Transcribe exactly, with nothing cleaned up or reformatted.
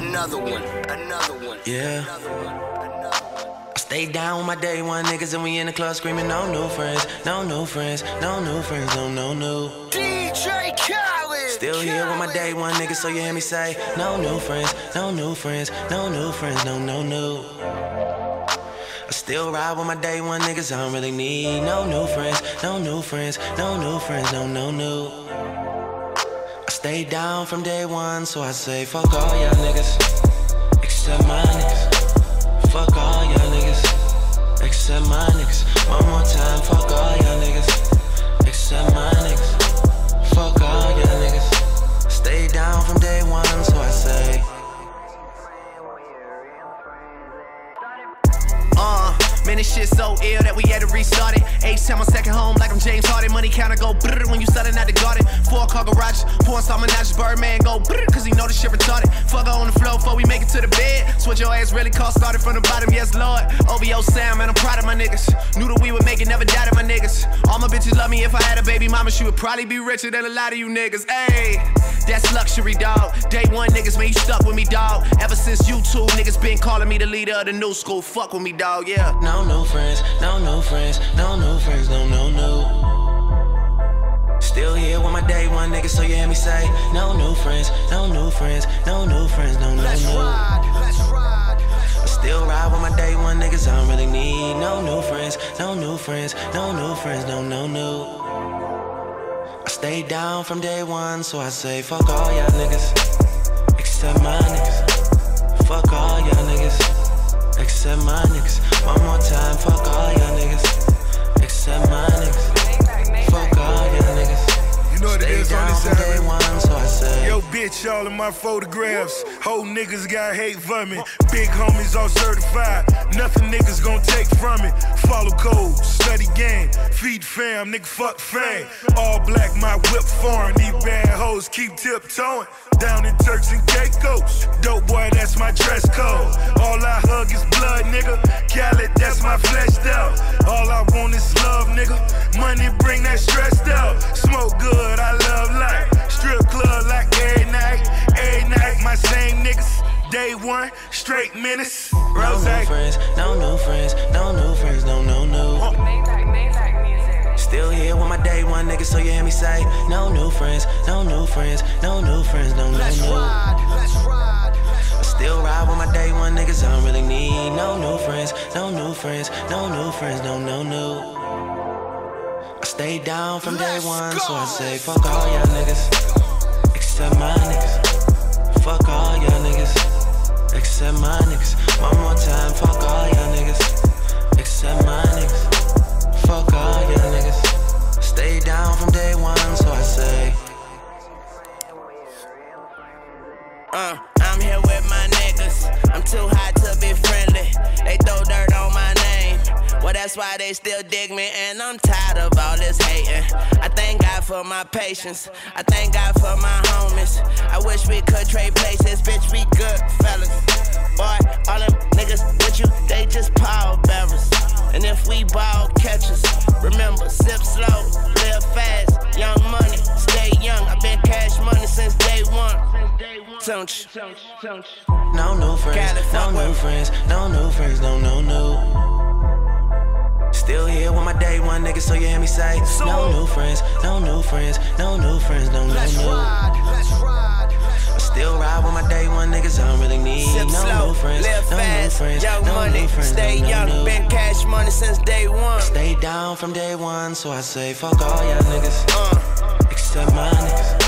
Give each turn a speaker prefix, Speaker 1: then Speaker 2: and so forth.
Speaker 1: Another one, another one.
Speaker 2: Yeah.
Speaker 1: Another one, another one.
Speaker 2: I stay down with my day one niggas and we in the club screaming, no new friends, no new friends, no new friends, no, no new.
Speaker 1: D J Khaled.
Speaker 2: Still here with my day one niggas, so you hear me say, no new friends, no new friends, no new friends, no, no new. I still ride with my day one niggas, I don't really need no new friends, no new friends, no new friends, no, no new. I stay down from day one, so I say, fuck all y'all niggas, except my niggas. Fuck all y'all niggas, except my niggas. One more time, fuck all y'all niggas, except my niggas. Fuck all y'all niggas. Stay down from day one, so I say.
Speaker 3: Uh, man, this shit so ill that we had to restart it. H-Town, my second home, like I'm James Harden. Money counter go brrr when you selling out the garden. Four car garages, pouring some menages. Birdman go brrr, cause he know this shit retarded. Fuck her on the floor before we make it to the bed. Switch your ass really cost, started from the bottom, yes lord. O V O Sam, man, I'm proud of my niggas. Knew that we would make it, never doubted my niggas. All my bitches love me, if I had a baby mama, she would probably be richer than a lot of you niggas. Ayy, that's luxury, dog. Day one niggas, man, you stuck with me, dog. Ever since YouTube, niggas been calling me the leader of the new school. Fuck with me, dog, yeah.
Speaker 2: No new friends, no new friends, no new friends, no, no, no. Still here with my day one niggas, so you hear me say, no new friends, no new friends, no new friends, no, no, no.
Speaker 1: Let's ride, let's ride.
Speaker 2: I still ride with my day one niggas, I don't really need no new friends, no new friends, no new friends, no, no, no. I stay down from day one, so I say, fuck all y'all niggas, except my niggas. Fuck all y'all niggas, except my niggas. One more time, fuck all y'all niggas, except my niggas. Fuck all y'all niggas.
Speaker 4: You know what it is on this
Speaker 2: Stay down from day
Speaker 4: side.
Speaker 2: one, so I say.
Speaker 4: Yo, bitch, all in my photographs. Whole niggas got hate for me. Big homies all certified. Nothing niggas gon' take from it. Follow code, study game, feed fam, nigga fuck fame. All black, my whip foreign. These bad hoes keep tiptoeing. Down in Turks and Caicos. Dope boy, that's my dress code. All I hug is blood, nigga. Khaled, that's my fleshed out. All I want is love, nigga. Money bring that stressed out. Smoke good, I love life. Strip club like every night. Every night, my same niggas. Day one, straight menace.
Speaker 2: No new friends, no new friends, no new friends, no, no, no. Still here with my day one niggas, so you hear me say, no new friends, no new friends, no new friends, no, no,
Speaker 1: Let's
Speaker 2: no.
Speaker 1: ride, let's ride.
Speaker 2: I still ride with my day one niggas, I don't really need no new friends, no new friends, no new friends, no, no, no. I stay down from day
Speaker 1: Let's
Speaker 2: one,
Speaker 1: go.
Speaker 2: so I say, fuck all y'all niggas, except my niggas. Fuck all y'all niggas, except my niggas. One more time, fuck all y'all niggas, except my niggas. Fuck all y'all niggas. Stay down from day one, so I say.
Speaker 5: Uh, I'm here with my niggas. I'm too hot to be friendly. They throw dirt on my name. Well, that's why they still dig me, and I'm tired of all this hating. I thank God for my patience. I thank God for my homies. I wish we could trade places, bitch, we good fellas. Boy, all them niggas with you, they just power bearers. And if we ball catchers, remember, sip slow, live fast, young money, stay young. I've been cash money since day one. Don't you?
Speaker 2: No new friends, no new friends, no new friends, no, no, no. Still here with my day one niggas, so you hear me say, no new friends, no new friends, no new friends, no, no,
Speaker 1: Let's
Speaker 2: no.
Speaker 1: ride, let's ride.
Speaker 2: I still ride with my day one niggas, I don't really need
Speaker 5: Sip
Speaker 2: no
Speaker 5: slow,
Speaker 2: new friends,
Speaker 5: live
Speaker 2: no new
Speaker 5: fast,
Speaker 2: friends,
Speaker 5: young
Speaker 2: no
Speaker 5: money,
Speaker 2: new friends,
Speaker 5: stay
Speaker 2: no, no,
Speaker 5: young.
Speaker 2: no.
Speaker 5: Been cash money since day one.
Speaker 2: Stay down from day one, so I say, fuck all y'all niggas,
Speaker 5: Uh.
Speaker 2: except my niggas.